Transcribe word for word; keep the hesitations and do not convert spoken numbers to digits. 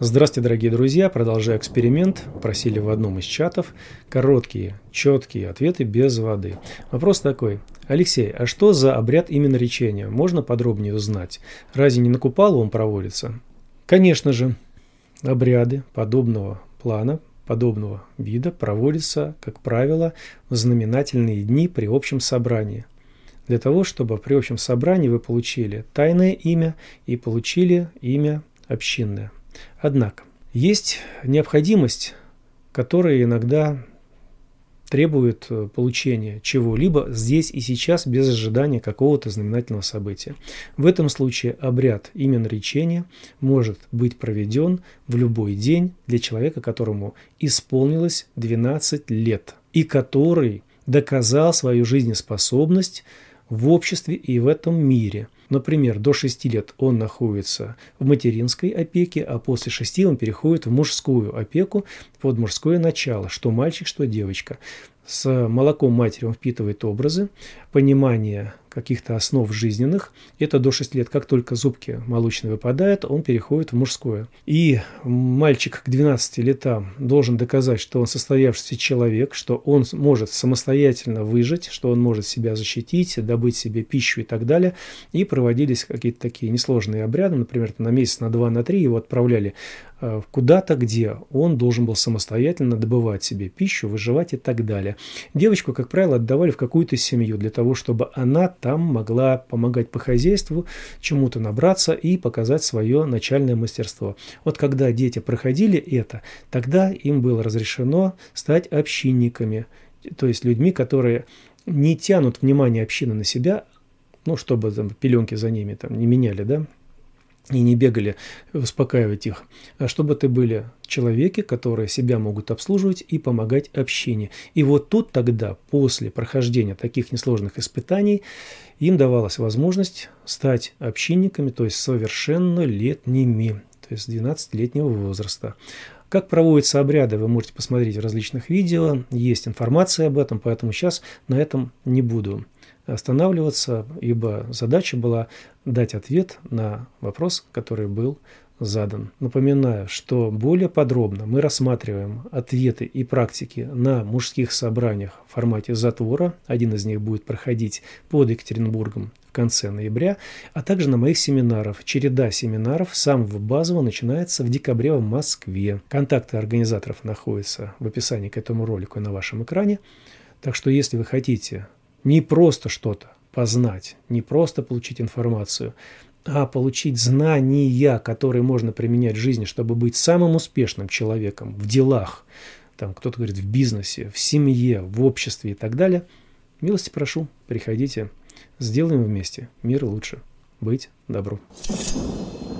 Здравствуйте, дорогие друзья! Продолжаю эксперимент. Просили в одном из чатов короткие, четкие ответы без воды. Вопрос такой. Алексей, а что за обряд именоречения? Можно подробнее узнать? Разве не на Купалу он проводится? Конечно же, обряды подобного плана, подобного вида проводятся, как правило, в знаменательные дни при общем собрании. Для того, чтобы при общем собрании вы получили тайное имя и получили имя общинное. Однако, есть необходимость, которая иногда требует получения чего-либо здесь и сейчас без ожидания какого-то знаменательного события. В этом случае обряд именоречения может быть проведен в любой день для человека, которому исполнилось двенадцать лет и который доказал свою жизнеспособность в обществе и в этом мире. Например, до шести лет он находится в материнской опеке, а после шести он переходит в мужскую опеку под мужское начало, что мальчик, что девочка. С молоком матери он впитывает образы, понимание каких-то основ жизненных. Это до шести лет. Как только зубки молочные выпадают, он переходит в мужское. И мальчик к двенадцати летам должен доказать, что он состоявшийся человек, что он может самостоятельно выжить, что он может себя защитить, добыть себе пищу и так далее. И проводились какие-то такие несложные обряды. Например, на месяц, на два, на три его отправляли куда-то, где он должен был самостоятельно добывать себе пищу, выживать и так далее. Девочку, как правило, отдавали в какую-то семью для того, чтобы она там могла помогать по хозяйству, чему-то набраться и показать свое начальное мастерство. Вот когда дети проходили это, тогда им было разрешено стать общинниками, то есть людьми, которые не тянут внимание общины на себя, ну, чтобы там пеленки за ними там не меняли, да, и не бегали успокаивать их, а чтобы это были человеки, которые себя могут обслуживать и помогать общине. И вот тут тогда, после прохождения таких несложных испытаний, им давалась возможность стать общинниками, то есть совершеннолетними, то есть с двенадцатилетнего возраста. Как проводятся обряды, вы можете посмотреть в различных видео, есть информация об этом, поэтому сейчас на этом не буду останавливаться, ибо задача была дать ответ на вопрос, который был задан. Напоминаю, что более подробно мы рассматриваем ответы и практики на мужских собраниях в формате затвора. Один из них будет проходить под Екатеринбургом в конце ноября, а также на моих семинарах. Череда семинаров самого базового начинается в декабре в Москве. Контакты организаторов находятся в описании к этому ролику и на вашем экране. Так что если вы хотите не просто что-то познать, не просто получить информацию, а получить знания, которые можно применять в жизни, чтобы быть самым успешным человеком в делах, там кто-то говорит в бизнесе, в семье, в обществе и так далее, милости прошу, приходите, сделаем вместе мир лучше. Быть добру.